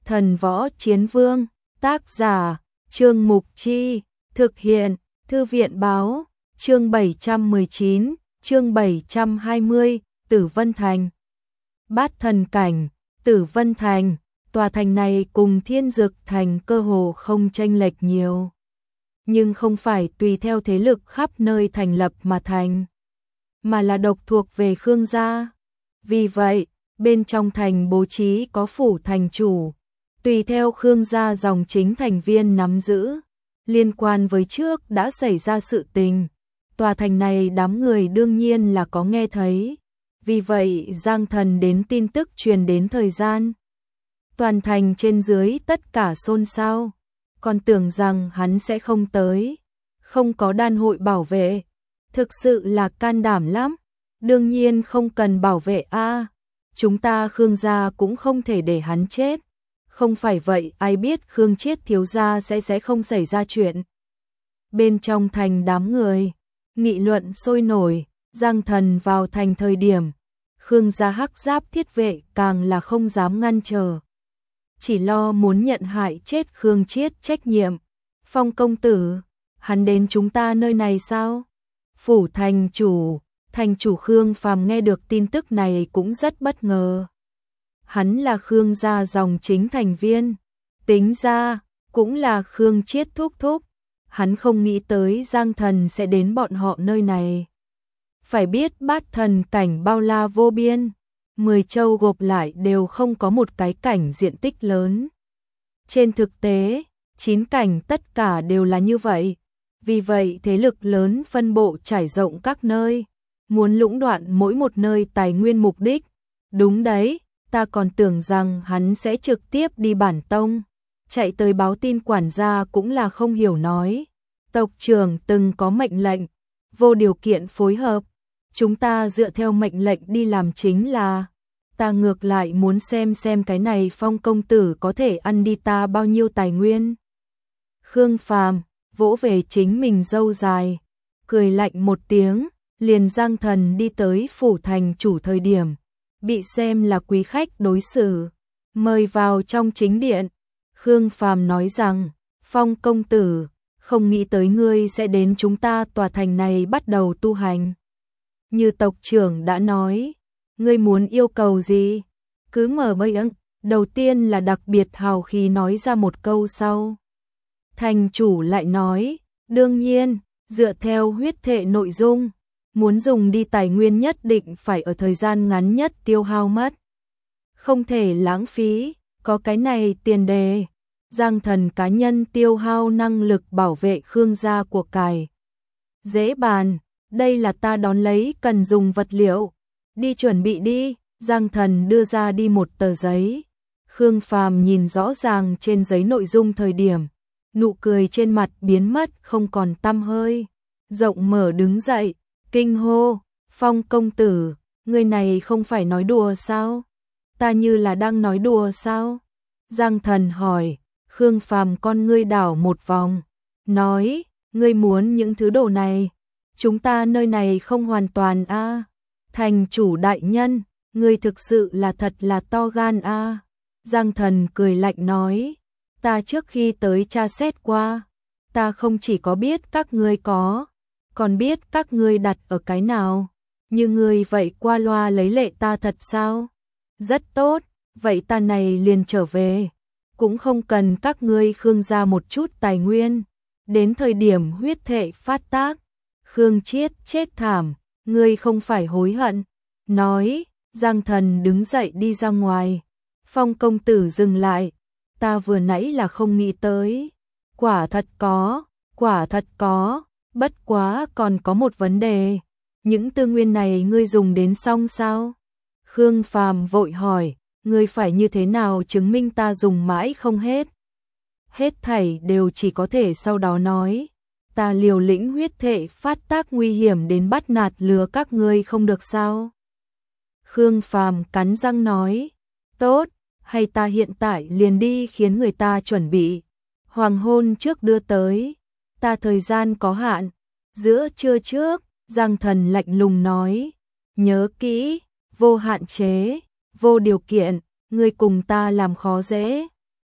Thần Võ Chiến Vương, tác giả, Trương Mục Chi, thực hiện, Thư viện báo, chương 719, chương 720, Tử Vân Thành. Bát thần cảnh, Tử Vân Thành, tòa thành này cùng Thiên Dực Thành cơ hồ không chênh lệch nhiều. Nhưng không phải tùy theo thế lực khắp nơi thành lập mà thành, mà là độc thuộc về Khương gia. Vì vậy, bên trong thành bố trí có phủ thành chủ, tùy theo Khương gia dòng chính thành viên nắm giữ. Liên quan với trước đã xảy ra sự tình, tòa thành này đám người đương nhiên là có nghe thấy. Vì vậy Giang Thần đến tin tức truyền đến thời gian, toàn thành trên dưới tất cả xôn xao, còn tưởng rằng hắn sẽ không tới, không có đan hội bảo vệ, thực sự là can đảm lắm. Đương nhiên không cần bảo vệ a, chúng ta Khương gia cũng không thể để hắn chết. Không phải vậy ai biết Khương Chiết thiếu gia sẽ không xảy ra chuyện. Bên trong thành đám người nghị luận sôi nổi. Giang Thần vào thành thời điểm, Khương gia hắc giáp thiết vệ càng là không dám ngăn trở, chỉ lo muốn nhận hại chết Khương Chiết trách nhiệm. Phong công tử, hắn đến chúng ta nơi này sao? Phủ thành chủ Khương Phàm nghe được tin tức này cũng rất bất ngờ. Hắn là Khương gia dòng chính thành viên, tính ra cũng là Khương Chiết thúc thúc. Hắn không nghĩ tới Giang Thần sẽ đến bọn họ nơi này. Phải biết bát thần cảnh bao la vô biên, 10 châu gộp lại đều không có một cái cảnh diện tích lớn. Trên thực tế, 9 cảnh tất cả đều là như vậy. Vì vậy thế lực lớn phân bộ trải rộng các nơi, muốn lũng đoạn mỗi một nơi tài nguyên mục đích. Đúng đấy, ta còn tưởng rằng hắn sẽ trực tiếp đi bản tông, chạy tới báo tin quản gia cũng là không hiểu nói. Tộc trưởng từng có mệnh lệnh, vô điều kiện phối hợp, chúng ta dựa theo mệnh lệnh đi làm chính là. Ta ngược lại muốn xem cái này Phong công tử có thể ăn đi ta bao nhiêu tài nguyên. Khương Phàm vỗ về chính mình râu dài, cười lạnh một tiếng, liền Giang Thần đi tới phủ thành chủ thời điểm, bị xem là quý khách đối xử, mời vào trong chính điện. Khương Phàm nói rằng, Phong công tử, không nghĩ tới ngươi sẽ đến chúng ta tòa thành này bắt đầu tu hành. Như tộc trưởng đã nói, ngươi muốn yêu cầu gì? Cứ mở miệng. Đầu tiên là đặc biệt hào khí nói ra một câu sau. Thành chủ lại nói, đương nhiên, dựa theo huyết thệ nội dung, muốn dùng đi tài nguyên nhất định phải ở thời gian ngắn nhất tiêu hao mất. Không thể lãng phí, có cái này tiền đề. Giang Thần cá nhân tiêu hao năng lực bảo vệ Khương gia của cải. Dễ bàn, đây là ta đón lấy cần dùng vật liệu. Đi chuẩn bị đi, Giang Thần đưa ra đi một tờ giấy. Khương Phàm nhìn rõ ràng trên giấy nội dung thời điểm, nụ cười trên mặt biến mất không còn tăm hơi. Rộng mở đứng dậy, kinh hô, Phong công tử, người này không phải nói đùa sao? Ta như là đang nói đùa sao? Giang Thần hỏi. Khương Phàm con ngươi đảo một vòng, nói, ngươi muốn những thứ đồ này, chúng ta nơi này không hoàn toàn a. Thành chủ đại nhân, ngươi thực sự là thật là to gan a. Giang Thần cười lạnh nói, ta trước khi tới tra xét qua, ta không chỉ có biết các ngươi có, còn biết các ngươi đặt ở cái nào. Như ngươi vậy qua loa lấy lệ ta thật sao? Rất tốt, vậy ta này liền trở về. Cũng không cần các ngươi Khương gia một chút tài nguyên. Đến thời điểm huyết thệ phát tác, Khương Chiết chết thảm, ngươi không phải hối hận. Nói, Giang Thần đứng dậy đi ra ngoài. Phong công tử dừng lại, ta vừa nãy là không nghĩ tới. Quả thật có, bất quá còn có một vấn đề. Những tư nguyên này ngươi dùng đến xong sao? Khương Phàm vội hỏi. Ngươi phải như thế nào chứng minh ta dùng mãi không hết? Hết thảy đều chỉ có thể sau đó nói. Ta liều lĩnh huyết thệ phát tác nguy hiểm đến bắt nạt lừa các ngươi không được sao? Khương Phàm cắn răng nói. Tốt, hay ta hiện tại liền đi khiến người ta chuẩn bị. Hoàng hôn trước đưa tới. Ta thời gian có hạn. Giữa trưa trước, Giang Thần lạnh lùng nói. Nhớ kỹ, vô hạn chế. Vô điều kiện, ngươi cùng ta làm khó dễ.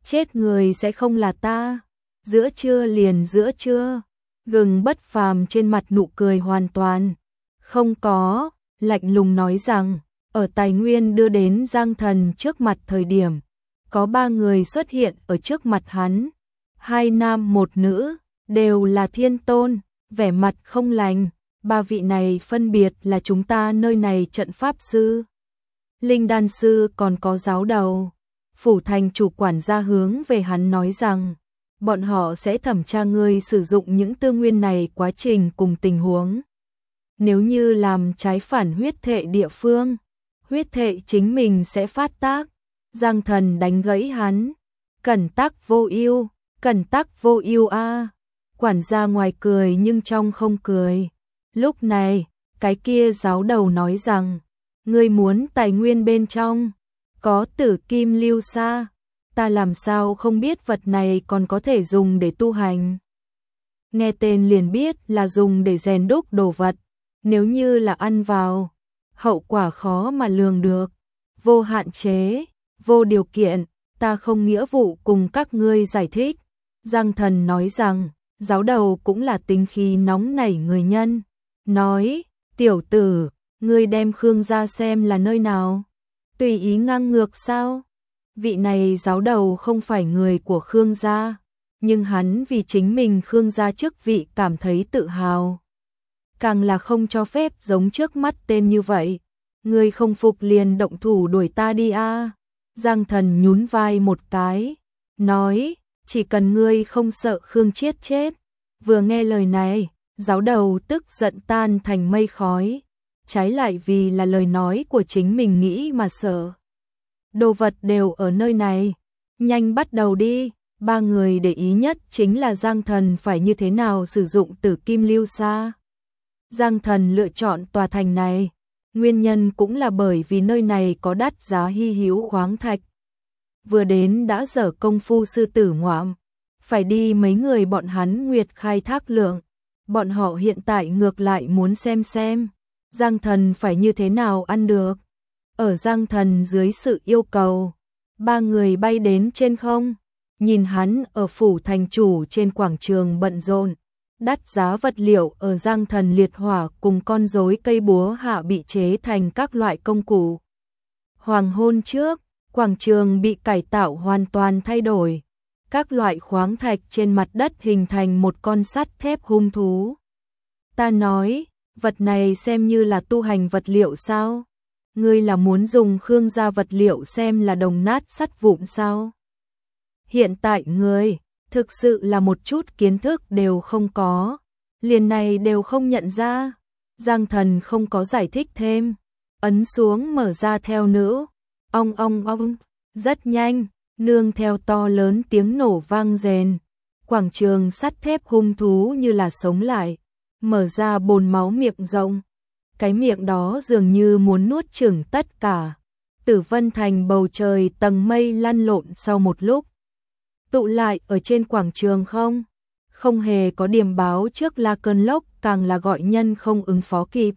chết người sẽ không là ta. Giữa trưa liền giữa trưa. Gừng Bất Phàm trên mặt nụ cười hoàn toàn không có, lạnh lùng nói rằng, ở tài nguyên đưa đến Giang Thần trước mặt thời điểm, có 3 người xuất hiện ở trước mặt hắn, 2 nam 1 nữ, đều là thiên tôn, vẻ mặt không lành, 3 vị này phân biệt là chúng ta nơi này trận pháp sư, linh đan sư còn có giáo đầu. Phủ thành chủ quản gia hướng về hắn nói rằng, bọn họ sẽ thẩm tra ngươi sử dụng những tư nguyên này quá trình cùng tình huống. Nếu như làm trái phản huyết thệ địa phương, huyết thệ chính mình sẽ phát tác. Giang Thần đánh gãy hắn, cẩn tắc vô ưu, cẩn tắc vô ưu a. Quản gia ngoài cười nhưng trong không cười. Lúc này, cái kia giáo đầu nói rằng, ngươi muốn tài nguyên bên trong có tử kim lưu sa, ta làm sao không biết vật này còn có thể dùng để tu hành. Nghe tên liền biết là dùng để rèn đúc đồ vật, nếu như là ăn vào, hậu quả khó mà lường được. Vô hạn chế, vô điều kiện, ta không nghĩa vụ cùng các ngươi giải thích. Giang Thần nói rằng, giáo đầu cũng là tính khí nóng nảy người nhân. Nói, tiểu tử, ngươi đem Khương gia xem là nơi nào? Tùy ý ngang ngược sao? Vị này giáo đầu không phải người của Khương gia, nhưng hắn vì chính mình Khương gia chức vị cảm thấy tự hào. Càng là không cho phép giống trước mắt tên như vậy. Ngươi không phục liền động thủ đuổi ta đi a. Giang Thần nhún vai một cái, nói, chỉ cần ngươi không sợ Khương Chiết chết. Vừa nghe lời này, giáo đầu tức giận tan thành mây khói, trái lại vì là lời nói của chính mình nghĩ mà sợ. Đồ vật đều ở nơi này, nhanh bắt đầu đi. 3 người để ý nhất chính là Giang Thần phải như thế nào sử dụng tử kim lưu sa. Giang Thần lựa chọn tòa thành này, nguyên nhân cũng là bởi vì nơi này có đắt giá hy hữu khoáng thạch. Vừa đến đã dở công phu sư tử ngoạm, phải đi mấy người bọn hắn nguyệt khai thác lượng. Bọn họ hiện tại ngược lại muốn xem Giang Thần phải như thế nào ăn được. Ở Giang Thần dưới sự yêu cầu, 3 người bay đến trên không, nhìn hắn ở phủ thành chủ trên quảng trường bận rộn. Đắt giá vật liệu ở Giang Thần liệt hỏa cùng con rối cây búa hạ bị chế thành các loại công cụ. Hoàng hôn trước, quảng trường bị cải tạo hoàn toàn thay đổi. Các loại khoáng thạch trên mặt đất hình thành một con sắt thép hung thú. Ta nói, vật này xem như là tu hành vật liệu sao? Ngươi là muốn dùng Khương gia vật liệu xem là đồng nát sắt vụn sao? Hiện tại ngươi thực sự là một chút kiến thức đều không có, liền này đều không nhận ra. Giang Thần không có giải thích thêm, ấn xuống mở ra theo nữ, ong ong ong, rất nhanh, nương theo to lớn tiếng nổ vang rền, quảng trường sắt thép hung thú như là sống lại, mở ra bồn máu miệng rộng, cái miệng đó dường như muốn nuốt chửng tất cả. Tử Vân Thành bầu trời tầng mây lăn lộn sau một lúc, tụ lại ở trên quảng trường không hề có điểm báo trước là cơn lốc, càng là gọi nhân không ứng phó kịp.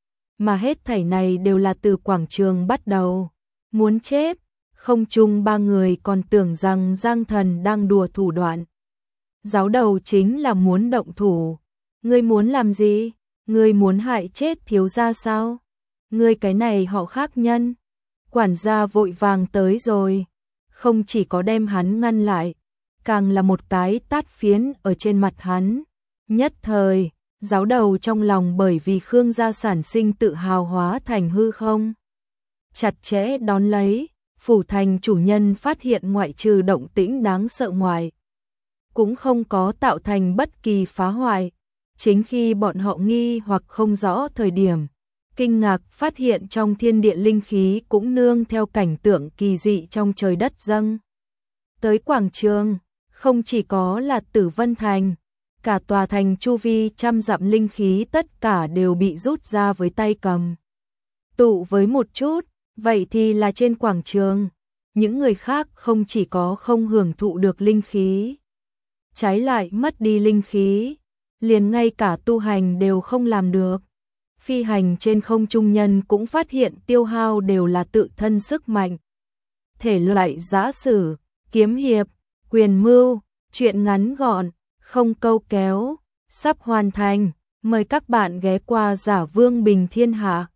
Mà hết thảy này đều là từ quảng trường bắt đầu. Muốn chết, không chung 3 người còn tưởng rằng Giang Thần đang đùa thủ đoạn. Giáo đầu chính là muốn động thủ. Ngươi muốn làm gì? Ngươi muốn hại chết thiếu gia sao? Ngươi cái này họ khác nhân. Quản gia vội vàng tới rồi, không chỉ có đem hắn ngăn lại, càng là một cái tát phiến ở trên mặt hắn. Nhất thời, giáo đầu trong lòng bởi vì Khương gia sản sinh tự hào hóa thành hư không. Chặt chẽ đón lấy, phủ thành chủ nhân phát hiện ngoại trừ động tĩnh đáng sợ ngoài, cũng không có tạo thành bất kỳ phá hoại. Chính khi bọn họ nghi hoặc không rõ thời điểm, kinh ngạc phát hiện trong thiên địa linh khí cũng nương theo cảnh tượng kỳ dị trong trời đất dâng tới quảng trường. Không chỉ có là Tử Vân Thành, cả tòa thành chu vi trăm dặm linh khí tất cả đều bị rút ra với tay cầm. Tụ với một chút, vậy thì là trên quảng trường, những người khác không chỉ có không hưởng thụ được linh khí, trái lại mất đi linh khí, liền ngay cả tu hành đều không làm được. Phi hành trên không trung nhân cũng phát hiện tiêu hao đều là tự thân sức mạnh. Thể loại giả sử kiếm hiệp, quyền mưu, truyện ngắn gọn, không câu kéo, sắp hoàn thành. Mời các bạn ghé qua Giả Vương Bình Thiên Hạ.